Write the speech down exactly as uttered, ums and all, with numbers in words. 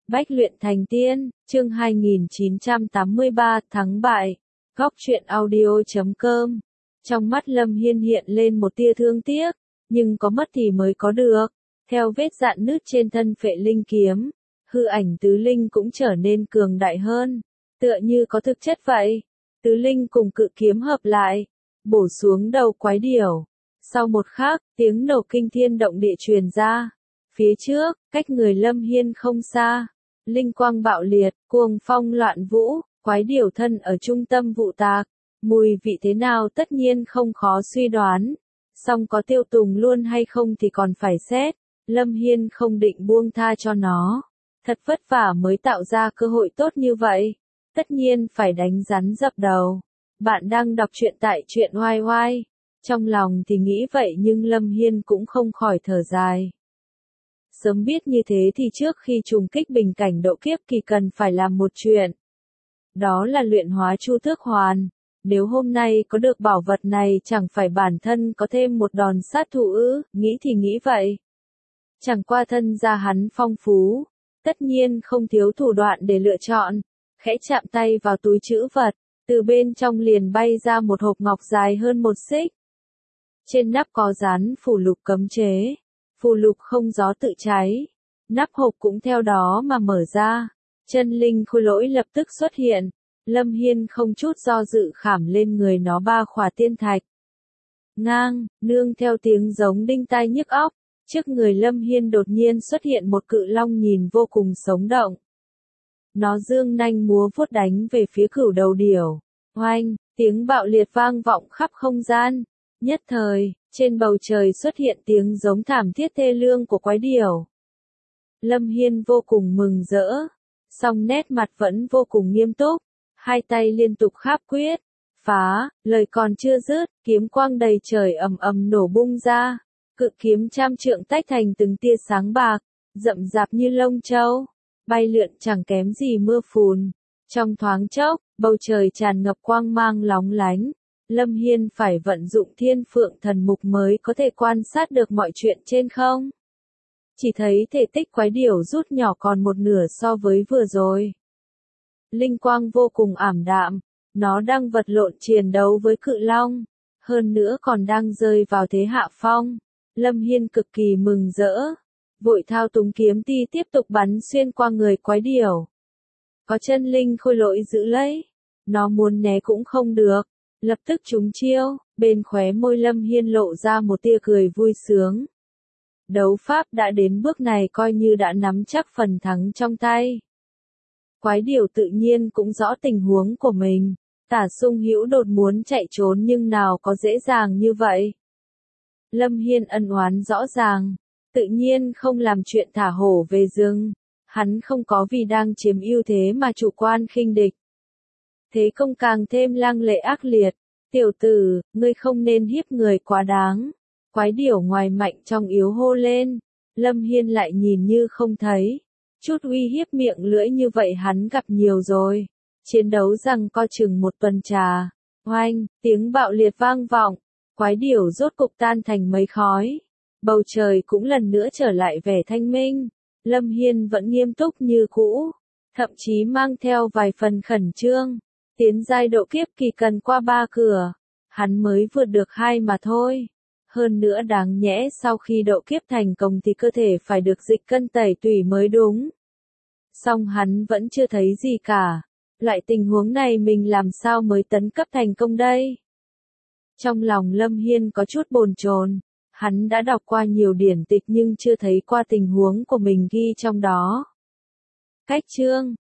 Bách luyện thành tiên, chương hai nghìn chín trăm tám mươi ba, thắng bại. Góc truyện audio chấm com. Trong mắt Lâm Hiên hiện lên một tia thương tiếc, nhưng có mất thì mới có được. Theo vết rạn nứt trên thân Phệ Linh kiếm, hư ảnh tứ linh cũng trở nên cường đại hơn, tựa như có thực chất vậy. Tứ linh cùng cự kiếm hợp lại, bổ xuống đầu quái điểu. Sau một khắc, tiếng nổ kinh thiên động địa truyền ra. Phía trước, cách người Lâm Hiên không xa, linh quang bạo liệt, cuồng phong loạn vũ, quái điểu thân ở trung tâm vụ tạc. Mùi vị thế nào tất nhiên không khó suy đoán, song có tiêu tùng luôn hay không thì còn phải xét. Lâm Hiên không định buông tha cho nó, thật vất vả mới tạo ra cơ hội tốt như vậy, tất nhiên phải đánh rắn dập đầu. Bạn đang đọc truyện tại truyện oai oai, trong lòng thì nghĩ vậy nhưng Lâm Hiên cũng không khỏi thở dài. Sớm biết như thế thì trước khi trùng kích bình cảnh độ kiếp kỳ cần phải làm một chuyện. Đó là luyện hóa Chu Tước Hoàn. Nếu hôm nay có được bảo vật này chẳng phải bản thân có thêm một đòn sát thủ ư, nghĩ thì nghĩ vậy. Chẳng qua thân gia hắn phong phú, tất nhiên không thiếu thủ đoạn để lựa chọn. Khẽ chạm tay vào túi trữ vật, từ bên trong liền bay ra một hộp ngọc dài hơn một xích. Trên nắp có dán phù lục cấm chế. Phù lục không gió tự cháy, nắp hộp cũng theo đó mà mở ra. Chân linh khôi lỗi lập tức xuất hiện, Lâm Hiên không chút do dự khảm lên người nó ba khỏa tiên thạch. Ngang, nương theo tiếng giống đinh tai nhức óc, trước người Lâm Hiên đột nhiên xuất hiện một cự long nhìn vô cùng sống động. Nó dương nanh múa vuốt đánh về phía cửu đầu điểu. Oanh, tiếng bạo liệt vang vọng khắp không gian. Nhất thời, trên bầu trời xuất hiện tiếng giống thảm thiết thê lương của quái điểu. Lâm Hiên vô cùng mừng rỡ, song nét mặt vẫn vô cùng nghiêm túc, hai tay liên tục kháp quyết, phá, lời còn chưa dứt, kiếm quang đầy trời ầm ầm nổ bung ra, cự kiếm trăm trượng tách thành từng tia sáng bạc, rậm rạp như lông châu, bay lượn chẳng kém gì mưa phùn. Trong thoáng chốc, bầu trời tràn ngập quang mang lóng lánh. Lâm Hiên phải vận dụng Thiên Phượng Thần Mục mới có thể quan sát được mọi chuyện trên không. Chỉ thấy thể tích quái điểu rút nhỏ còn một nửa so với vừa rồi. Linh quang vô cùng ảm đạm, nó đang vật lộn chiến đấu với cự long, hơn nữa còn đang rơi vào thế hạ phong. Lâm Hiên cực kỳ mừng rỡ, vội thao túng kiếm ti tiếp tục bắn xuyên qua người quái điểu. Có chân linh khôi lỗi giữ lấy, nó muốn né cũng không được. Lập tức trúng chiêu, bên khóe môi Lâm Hiên lộ ra một tia cười vui sướng. Đấu pháp đã đến bước này coi như đã nắm chắc phần thắng trong tay. Quái điểu tự nhiên cũng rõ tình huống của mình, Tả Sung Hữu đột muốn chạy trốn nhưng nào có dễ dàng như vậy. Lâm Hiên ân oán rõ ràng, tự nhiên không làm chuyện thả hổ về rừng, hắn không có vì đang chiếm ưu thế mà chủ quan khinh địch. Thế công càng thêm lăng lệ ác liệt, tiểu tử, ngươi không nên hiếp người quá đáng. Quái điểu ngoài mạnh trong yếu hô lên, Lâm Hiên lại nhìn như không thấy. Chút uy hiếp miệng lưỡi như vậy hắn gặp nhiều rồi. Chiến đấu rằng co chừng một tuần trà. Oanh, tiếng bạo liệt vang vọng, quái điểu rốt cục tan thành mây khói. Bầu trời cũng lần nữa trở lại vẻ thanh minh. Lâm Hiên vẫn nghiêm túc như cũ, thậm chí mang theo vài phần khẩn trương. Tiến giai độ kiếp kỳ cần qua ba cửa, hắn mới vượt được hai mà thôi. Hơn nữa đáng nhẽ sau khi độ kiếp thành công thì cơ thể phải được dịch cân tẩy tủy mới đúng. Song hắn vẫn chưa thấy gì cả. Loại tình huống này mình làm sao mới tấn cấp thành công đây? Trong lòng Lâm Hiên có chút bồn chồn, hắn đã đọc qua nhiều điển tịch nhưng chưa thấy qua tình huống của mình ghi trong đó. Cách chương